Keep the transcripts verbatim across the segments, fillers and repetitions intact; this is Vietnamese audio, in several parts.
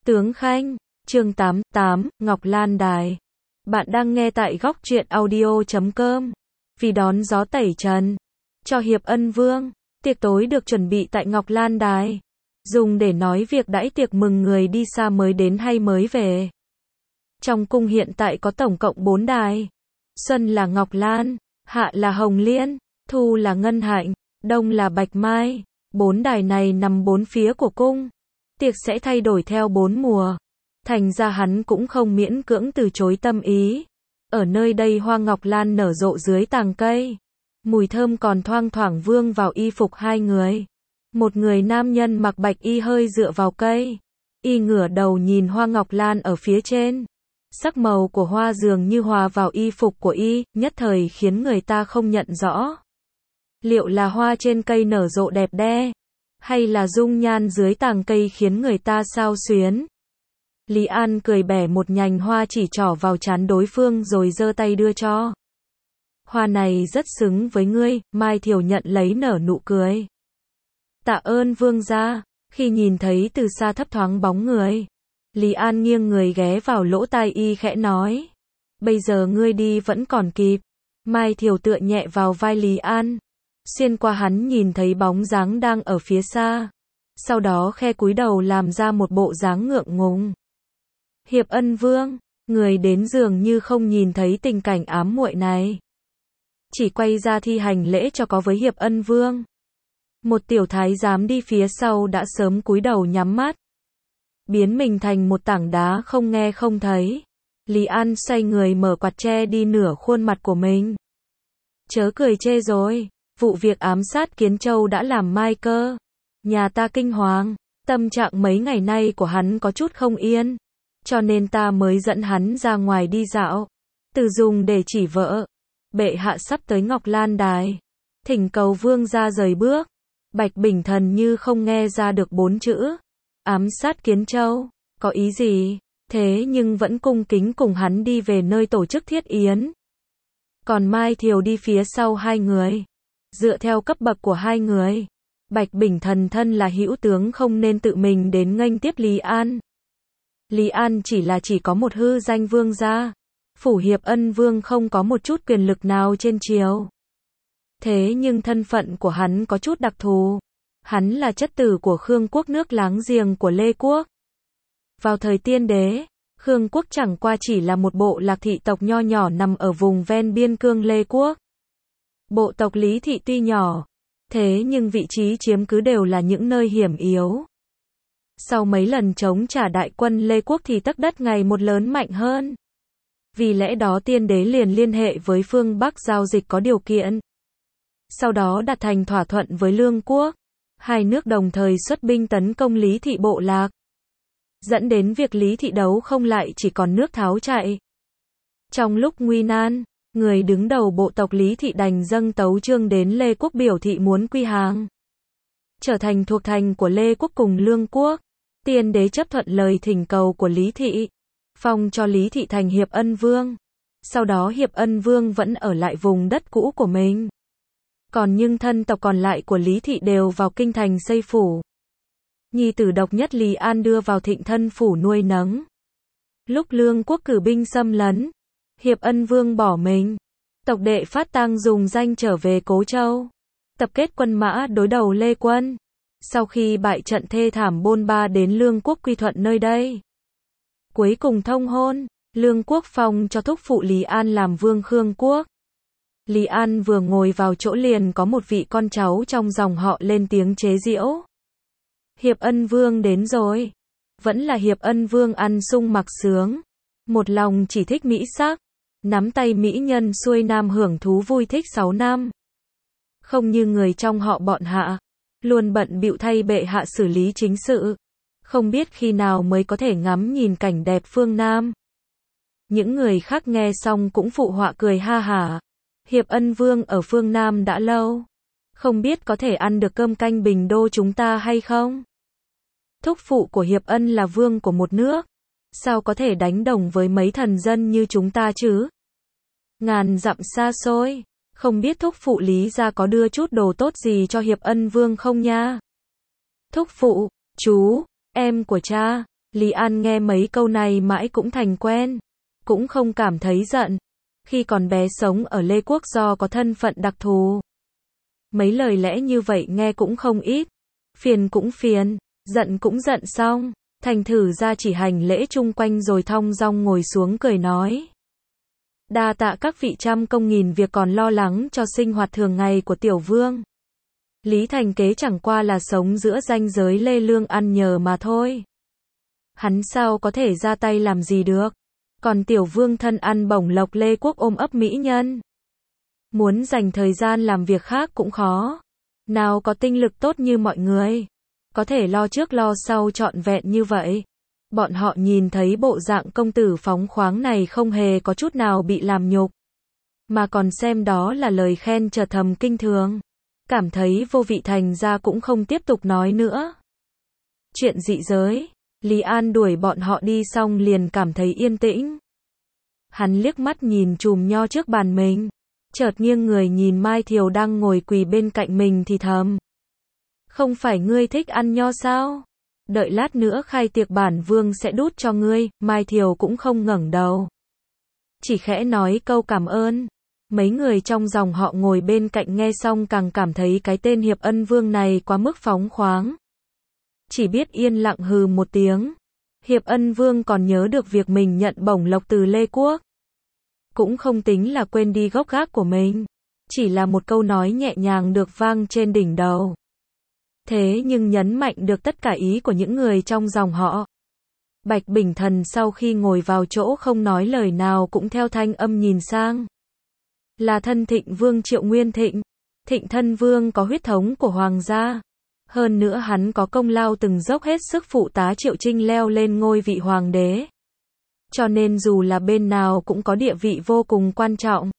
Tướng Khanh, chương tám, tám, Ngọc Lan Đài. Bạn đang nghe tại góc truyện audio chấm com. Vì đón gió tẩy trần cho Hiệp Ân Vương, tiệc tối được chuẩn bị tại Ngọc Lan Đài, dùng để nói việc đãi tiệc mừng người đi xa mới đến hay mới về. Trong cung hiện tại có tổng cộng bốn đài. Xuân là Ngọc Lan, Hạ là Hồng Liên, Thu là Ngân Hạnh, Đông là Bạch Mai. Bốn đài này nằm bốn phía của cung. Tiệc sẽ thay đổi theo bốn mùa. Thành ra hắn cũng không miễn cưỡng từ chối tâm ý. Ở nơi đây hoa ngọc lan nở rộ dưới tàng cây. Mùi thơm còn thoang thoảng vương vào y phục hai người. Một người nam nhân mặc bạch y hơi dựa vào cây. Y ngửa đầu nhìn hoa ngọc lan ở phía trên. Sắc màu của hoa dường như hòa vào y phục của y, nhất thời khiến người ta không nhận rõ. Liệu là hoa trên cây nở rộ đẹp đẽ, hay là dung nhan dưới tàng cây khiến người ta xao xuyến? Lý An cười bẻ một nhành hoa chỉ trỏ vào trán đối phương rồi giơ tay đưa cho. Hoa này rất xứng với ngươi, Mai Thiều nhận lấy nở nụ cười. Tạ ơn vương gia. Khi nhìn thấy từ xa thấp thoáng bóng người, Lý An nghiêng người ghé vào lỗ tai y khẽ nói. Bây giờ ngươi đi vẫn còn kịp. Mai Thiều tựa nhẹ vào vai Lý An. Xuyên qua hắn nhìn thấy bóng dáng đang ở phía xa. Sau đó khe cúi đầu làm ra một bộ dáng ngượng ngùng. Hiệp Ân Vương, người đến dường như không nhìn thấy tình cảnh ám muội này. Chỉ quay ra thi hành lễ cho có với Hiệp Ân Vương. Một tiểu thái giám đi phía sau đã sớm cúi đầu nhắm mắt. Biến mình thành một tảng đá không nghe không thấy. Lý An xoay người mở quạt che đi nửa khuôn mặt của mình. Chớ cười chê rồi. Vụ việc ám sát Kiến Châu đã làm Mai Cơ nhà ta kinh hoàng, tâm trạng mấy ngày nay của hắn có chút không yên, cho nên ta mới dẫn hắn ra ngoài đi dạo, từ dùng để chỉ vợ. Bệ hạ sắp tới Ngọc Lan Đài, thỉnh cầu vương gia rời bước. Bạch Bình Thần như không nghe ra được bốn chữ ám sát Kiến Châu có ý gì, thế nhưng vẫn cung kính cùng hắn đi về nơi tổ chức thiết yến. Còn Mai Thiều đi phía sau hai người. Dựa theo cấp bậc của hai người, Bạch Bình Thần thân là hữu tướng không nên tự mình đến nghênh tiếp Lý An. Lý An chỉ là chỉ có một hư danh vương gia. Phủ Hiệp Ân Vương không có một chút quyền lực nào trên triều. Thế nhưng thân phận của hắn có chút đặc thù. Hắn là chất tử của Khương quốc nước láng giềng của Lê quốc. Vào thời Tiên Đế, Khương quốc chẳng qua chỉ là một bộ lạc thị tộc nho nhỏ nằm ở vùng ven biên cương Lê quốc. Bộ tộc Lý thị tuy nhỏ, thế nhưng vị trí chiếm cứ đều là những nơi hiểm yếu. Sau mấy lần chống trả đại quân Lê quốc thì tấc đất ngày một lớn mạnh hơn. Vì lẽ đó Tiên Đế liền liên hệ với phương Bắc giao dịch có điều kiện. Sau đó đạt thành thỏa thuận với Lương quốc. Hai nước đồng thời xuất binh tấn công Lý thị bộ lạc. Dẫn đến việc Lý thị đấu không lại chỉ còn nước tháo chạy. Trong lúc nguy nan, người đứng đầu bộ tộc Lý thị đành dâng tấu chương đến Lê quốc biểu thị muốn quy hàng, trở thành thuộc thành của Lê quốc cùng Lương quốc. Tiên Đế chấp thuận lời thỉnh cầu của Lý thị, phong cho Lý thị thành Hiệp Ân Vương. Sau đó Hiệp Ân Vương vẫn ở lại vùng đất cũ của mình. Còn nhưng thân tộc còn lại của Lý thị đều vào kinh thành xây phủ. Nhi tử độc nhất Lý An đưa vào Thịnh Thân phủ nuôi nấng. Lúc Lương quốc cử binh xâm lấn, Hiệp Ân Vương bỏ mình. Tộc đệ Phát Tang dùng danh trở về Cố Châu, tập kết quân mã đối đầu Lê quân. Sau khi bại trận thê thảm bôn ba đến Lương quốc quy thuận nơi đây. Cuối cùng thông hôn, Lương quốc phong cho thúc phụ Lý An làm vương Khương quốc. Lý An vừa ngồi vào chỗ liền có một vị con cháu trong dòng họ lên tiếng chế giễu. Hiệp Ân Vương đến rồi. Vẫn là Hiệp Ân Vương ăn sung mặc sướng, một lòng chỉ thích mỹ sắc, nắm tay mỹ nhân xuôi nam hưởng thú vui thích sáu năm. Không như người trong họ bọn Hạ, luôn bận bịu thay bệ hạ xử lý chính sự, không biết khi nào mới có thể ngắm nhìn cảnh đẹp phương Nam. Những người khác nghe xong cũng phụ họa cười ha hả. Hiệp Ân Vương ở phương Nam đã lâu, không biết có thể ăn được cơm canh Bình Đô chúng ta hay không? Thúc phụ của Hiệp Ân là vương của một nước, sao có thể đánh đồng với mấy thần dân như chúng ta chứ? Ngàn dặm xa xôi, không biết thúc phụ Lý gia có đưa chút đồ tốt gì cho Hiệp Ân Vương không nha? Thúc phụ, chú, em của cha, Lý An nghe mấy câu này mãi cũng thành quen, cũng không cảm thấy giận. Khi còn bé sống ở Lê Quốc do có thân phận đặc thù. Mấy lời lẽ như vậy nghe cũng không ít. Phiền cũng phiền, giận cũng giận xong. Thành thử ra chỉ hành lễ chung quanh rồi thong dong ngồi xuống cười nói. Đa tạ các vị trăm công nghìn việc còn lo lắng cho sinh hoạt thường ngày của tiểu vương. Lý Thành Kế chẳng qua là sống giữa ranh giới lê lương ăn nhờ mà thôi. Hắn sao có thể ra tay làm gì được. Còn tiểu vương thân ăn bổng lộc Lê Quốc ôm ấp mỹ nhân. Muốn dành thời gian làm việc khác cũng khó. Nào có tinh lực tốt như mọi người. Có thể lo trước lo sau trọn vẹn như vậy. Bọn họ nhìn thấy bộ dạng công tử phóng khoáng này không hề có chút nào bị làm nhục. Mà còn xem đó là lời khen trở thầm kinh thường. Cảm thấy vô vị thành ra cũng không tiếp tục nói nữa. Chuyện dị giới. Lý An đuổi bọn họ đi xong liền cảm thấy yên tĩnh. Hắn liếc mắt nhìn chùm nho trước bàn mình. Chợt nghiêng người nhìn Mai Thiều đang ngồi quỳ bên cạnh mình thì thầm. Không phải ngươi thích ăn nho sao? Đợi lát nữa khai tiệc bản vương sẽ đút cho ngươi. Mai Thiều cũng không ngẩng đầu. Chỉ khẽ nói câu cảm ơn. Mấy người trong dòng họ ngồi bên cạnh nghe xong càng cảm thấy cái tên Hiệp Ân Vương này quá mức phóng khoáng. Chỉ biết yên lặng hừ một tiếng. Hiệp Ân Vương còn nhớ được việc mình nhận bổng lộc từ Lê Quốc. Cũng không tính là quên đi gốc gác của mình. Chỉ là một câu nói nhẹ nhàng được vang trên đỉnh đầu. Thế nhưng nhấn mạnh được tất cả ý của những người trong dòng họ. Bạch Bình Thần sau khi ngồi vào chỗ không nói lời nào cũng theo thanh âm nhìn sang. Là thân Thịnh Vương Triệu Nguyên Thịnh. Thịnh thân vương có huyết thống của hoàng gia. Hơn nữa hắn có công lao từng dốc hết sức phụ tá Triệu Trinh leo lên ngôi vị hoàng đế. Cho nên dù là bên nào cũng có địa vị vô cùng quan trọng.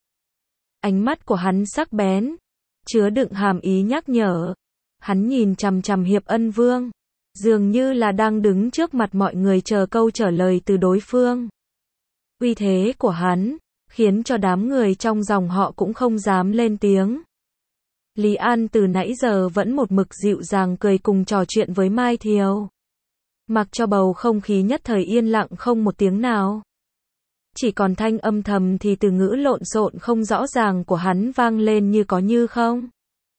Ánh mắt của hắn sắc bén, chứa đựng hàm ý nhắc nhở. Hắn nhìn chằm chằm Hiệp Ân Vương, dường như là đang đứng trước mặt mọi người chờ câu trả lời từ đối phương. Uy thế của hắn khiến cho đám người trong dòng họ cũng không dám lên tiếng. Lý An từ nãy giờ vẫn một mực dịu dàng cười cùng trò chuyện với Mai Thiều. Mặc cho bầu không khí nhất thời yên lặng không một tiếng nào. Chỉ còn thanh âm thầm thì từ ngữ lộn xộn không rõ ràng của hắn vang lên như có như không.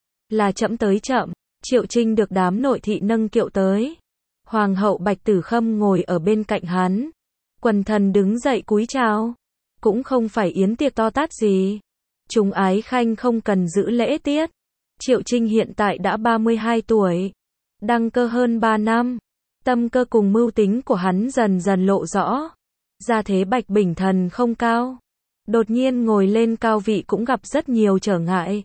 Là chậm tới chậm, Triệu Trinh được đám nội thị nâng kiệu tới. Hoàng hậu Bạch Tử Khâm ngồi ở bên cạnh hắn. Quần thần đứng dậy cúi chào. Cũng không phải yến tiệc to tát gì. Chúng ái khanh không cần giữ lễ tiết. Triệu Trinh hiện tại đã ba mươi hai tuổi. Đăng cơ hơn ba năm. Tâm cơ cùng mưu tính của hắn dần dần lộ rõ. Gia thế Bạch Bình Thần không cao. Đột nhiên ngồi lên cao vị cũng gặp rất nhiều trở ngại.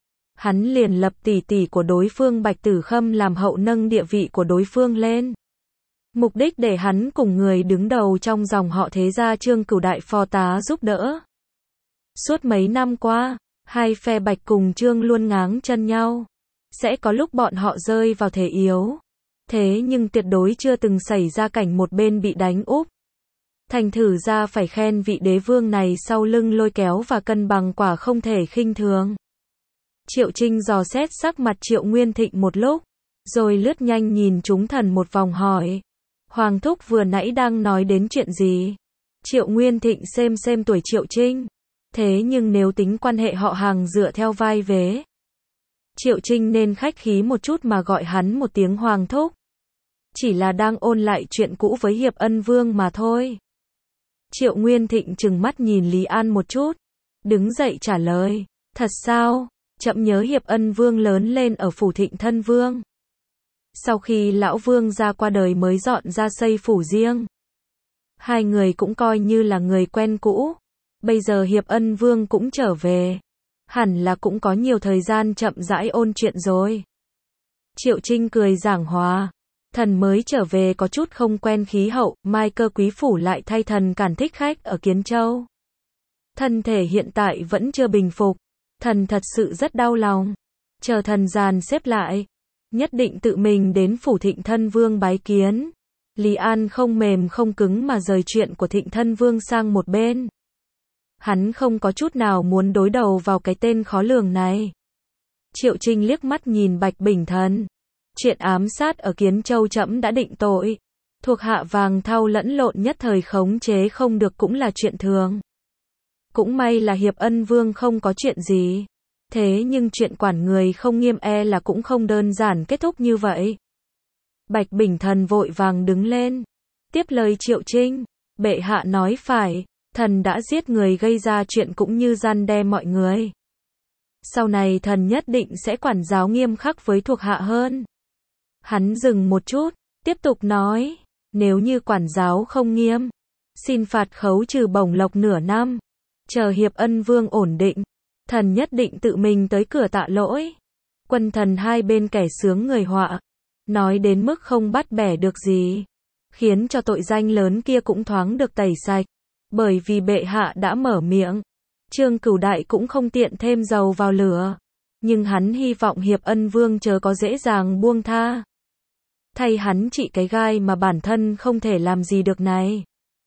Hắn liền lập tỷ tỷ của đối phương Bạch Tử Khâm làm hậu nâng địa vị của đối phương lên. Mục đích để hắn cùng người đứng đầu trong dòng họ thế gia Trương Cửu đại phò tá giúp đỡ. Suốt mấy năm qua, hai phe Bạch cùng Trương luôn ngáng chân nhau. Sẽ có lúc bọn họ rơi vào thế yếu. Thế nhưng tuyệt đối chưa từng xảy ra cảnh một bên bị đánh úp. Thành thử ra phải khen vị đế vương này sau lưng lôi kéo và cân bằng quả không thể khinh thường. Triệu Trinh dò xét sắc mặt Triệu Nguyên Thịnh một lúc, rồi lướt nhanh nhìn chúng thần một vòng hỏi. Hoàng thúc vừa nãy đang nói đến chuyện gì? Triệu Nguyên Thịnh xem xem tuổi Triệu Trinh. Thế nhưng nếu tính quan hệ họ hàng dựa theo vai vế. Triệu Trinh nên khách khí một chút mà gọi hắn một tiếng Hoàng thúc. Chỉ là đang ôn lại chuyện cũ với Hiệp Ân Vương mà thôi. Triệu Nguyên Thịnh trừng mắt nhìn Lý An một chút. Đứng dậy trả lời. Thật sao? Chậm nhớ Hiệp Ân Vương lớn lên ở phủ Thịnh Thân Vương. Sau khi lão vương ra qua đời mới dọn ra xây phủ riêng. Hai người cũng coi như là người quen cũ. Bây giờ Hiệp Ân Vương cũng trở về. Hẳn là cũng có nhiều thời gian chậm rãi ôn chuyện rồi. Triệu Trinh cười giảng hòa. Thần mới trở về có chút không quen khí hậu, mai cơ quý phủ lại thay thần cản thích khách ở Kiến Châu. Thân thể hiện tại vẫn chưa bình phục. Thần thật sự rất đau lòng. Chờ thần dàn xếp lại. Nhất định tự mình đến phủ Thịnh Thân Vương bái kiến. Lý An không mềm không cứng mà rời chuyện của Thịnh Thân Vương sang một bên. Hắn không có chút nào muốn đối đầu vào cái tên khó lường này. Triệu Trinh liếc mắt nhìn Bạch Bình Thần. Chuyện ám sát ở Kiến Châu trẫm đã định tội. Thuộc hạ vàng thau lẫn lộn nhất thời khống chế không được cũng là chuyện thường. Cũng may là Hiệp Ân Vương không có chuyện gì. Thế nhưng chuyện quản người không nghiêm e là cũng không đơn giản kết thúc như vậy. Bạch Bình Thần vội vàng đứng lên. Tiếp lời Triệu Trinh. Bệ hạ nói phải, thần đã giết người gây ra chuyện cũng như răn đe mọi người. Sau này thần nhất định sẽ quản giáo nghiêm khắc với thuộc hạ hơn. Hắn dừng một chút, tiếp tục nói, nếu như quản giáo không nghiêm, xin phạt khấu trừ bổng lộc nửa năm. Chờ Hiệp Ân Vương ổn định, thần nhất định tự mình tới cửa tạ lỗi. Quân thần hai bên kẻ sướng người họa, nói đến mức không bắt bẻ được gì, khiến cho tội danh lớn kia cũng thoáng được tẩy sạch, bởi vì bệ hạ đã mở miệng. Trương Cửu Đại cũng không tiện thêm dầu vào lửa, nhưng hắn hy vọng Hiệp Ân Vương chớ có dễ dàng buông tha. Thay hắn trị cái gai mà bản thân không thể làm gì được này.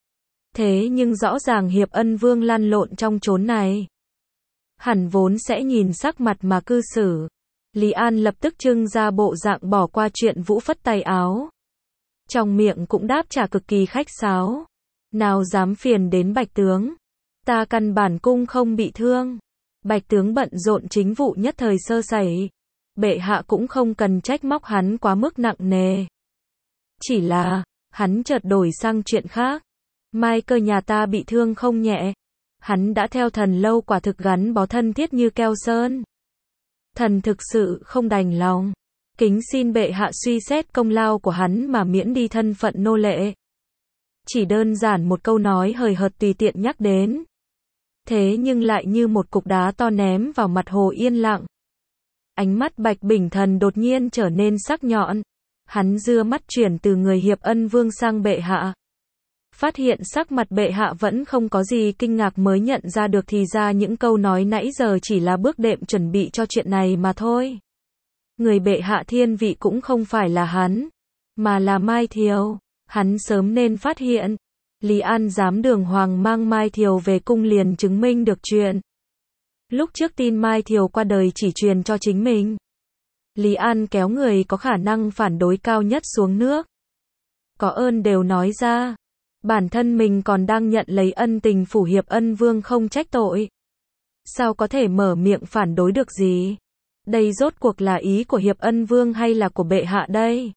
Thế nhưng rõ ràng Hiệp Ân Vương lăn lộn trong chốn này, hẳn vốn sẽ nhìn sắc mặt mà cư xử. Lý An lập tức trưng ra bộ dạng bỏ qua chuyện Vũ phất tay áo. Trong miệng cũng đáp trả cực kỳ khách sáo. Nào dám phiền đến Bạch tướng. Ta căn bản cung không bị thương. Bạch tướng bận rộn chính vụ nhất thời sơ sẩy. Bệ hạ cũng không cần trách móc hắn quá mức nặng nề. Chỉ là, hắn chợt đổi sang chuyện khác. Mai Cơ nhà ta bị thương không nhẹ. Hắn đã theo thần lâu quả thực gắn bó thân thiết như keo sơn. Thần thực sự không đành lòng. Kính xin bệ hạ suy xét công lao của hắn mà miễn đi thân phận nô lệ. Chỉ đơn giản một câu nói hời hợt tùy tiện nhắc đến. Thế nhưng lại như một cục đá to ném vào mặt Hồ yên lặng. Ánh mắt Bạch Bình Thần đột nhiên trở nên sắc nhọn. Hắn dưa mắt chuyển từ người Hiệp Ân Vương sang bệ hạ. Phát hiện sắc mặt bệ hạ vẫn không có gì kinh ngạc mới nhận ra được thì ra những câu nói nãy giờ chỉ là bước đệm chuẩn bị cho chuyện này mà thôi. Người bệ hạ thiên vị cũng không phải là hắn, mà là Mai Thiều. Hắn sớm nên phát hiện. Lý An dám đường hoàng mang Mai Thiều về cung liền chứng minh được chuyện. Lúc trước tin Mai Thiều qua đời chỉ truyền cho chính mình. Lý An kéo người có khả năng phản đối cao nhất xuống nước. Có ơn đều nói ra. Bản thân mình còn đang nhận lấy ân tình phủ Hiệp Ân Vương không trách tội. Sao có thể mở miệng phản đối được gì? Đây rốt cuộc là ý của Hiệp Ân Vương hay là của bệ hạ đây?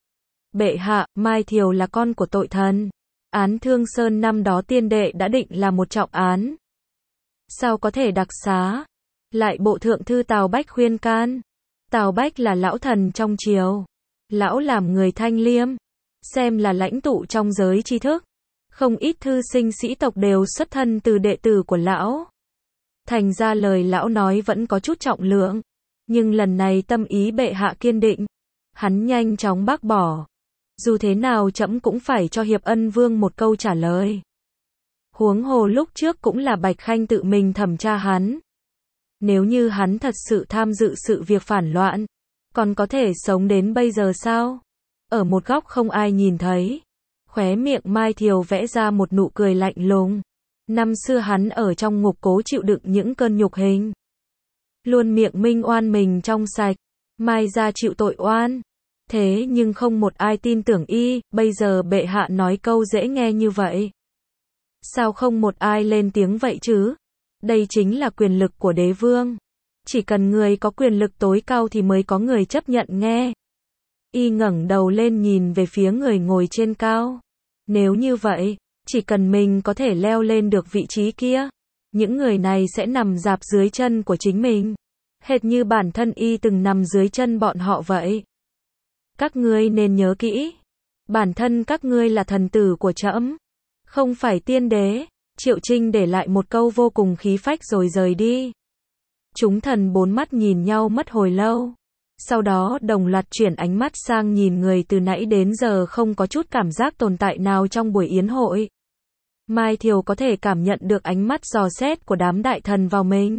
Bệ hạ, Mai Thiều là con của tội thần. Án Thương Sơn năm đó tiên đệ đã định là một trọng án. Sao có thể đặc xá? Lại bộ thượng thư Tào Bách khuyên can. Tào Bách là lão thần trong triều. Lão làm người thanh liêm. Xem là lãnh tụ trong giới tri thức. Không ít thư sinh sĩ tộc đều xuất thân từ đệ tử của lão. Thành ra lời lão nói vẫn có chút trọng lượng. Nhưng lần này tâm ý bệ hạ kiên định. Hắn nhanh chóng bác bỏ. Dù thế nào trẫm cũng phải cho Hiệp Ân Vương một câu trả lời. Huống hồ lúc trước cũng là Bạch Khanh tự mình thẩm tra hắn. Nếu như hắn thật sự tham dự sự việc phản loạn, còn có thể sống đến bây giờ sao? Ở một góc không ai nhìn thấy. Khóe miệng Mai Thiều vẽ ra một nụ cười lạnh lùng. Năm xưa hắn ở trong ngục cố chịu đựng những cơn nhục hình. Luôn miệng minh oan mình trong sạch. Mai ra chịu tội oan. Thế nhưng không một ai tin tưởng y, bây giờ bệ hạ nói câu dễ nghe như vậy. Sao không một ai lên tiếng vậy chứ? Đây chính là quyền lực của đế vương. Chỉ cần người có quyền lực tối cao thì mới có người chấp nhận nghe. Y ngẩng đầu lên nhìn về phía người ngồi trên cao. Nếu như vậy, chỉ cần mình có thể leo lên được vị trí kia, những người này sẽ nằm rạp dưới chân của chính mình. Hệt như bản thân y từng nằm dưới chân bọn họ vậy. Các ngươi nên nhớ kỹ. Bản thân các ngươi là thần tử của trẫm, không phải tiên đế. Triệu Trinh để lại một câu vô cùng khí phách rồi rời đi. Chúng thần bốn mắt nhìn nhau mất hồi lâu. Sau đó đồng loạt chuyển ánh mắt sang nhìn người từ nãy đến giờ không có chút cảm giác tồn tại nào trong buổi yến hội. Mai Thiều có thể cảm nhận được ánh mắt dò xét của đám đại thần vào mình.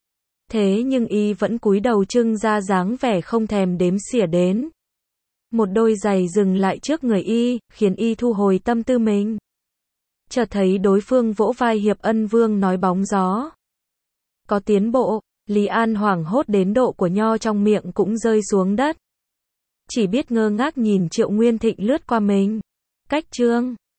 Thế nhưng y vẫn cúi đầu trưng ra dáng vẻ không thèm đếm xỉa đến. Một đôi giày dừng lại trước người y, khiến y thu hồi tâm tư mình. Chợt thấy đối phương vỗ vai Hiệp Ân Vương nói bóng gió. Có tiến bộ. Lý An hoảng hốt đến độ của nho trong miệng cũng rơi xuống đất. Chỉ biết ngơ ngác nhìn Triệu Nguyên Thịnh lướt qua mình. Cách chương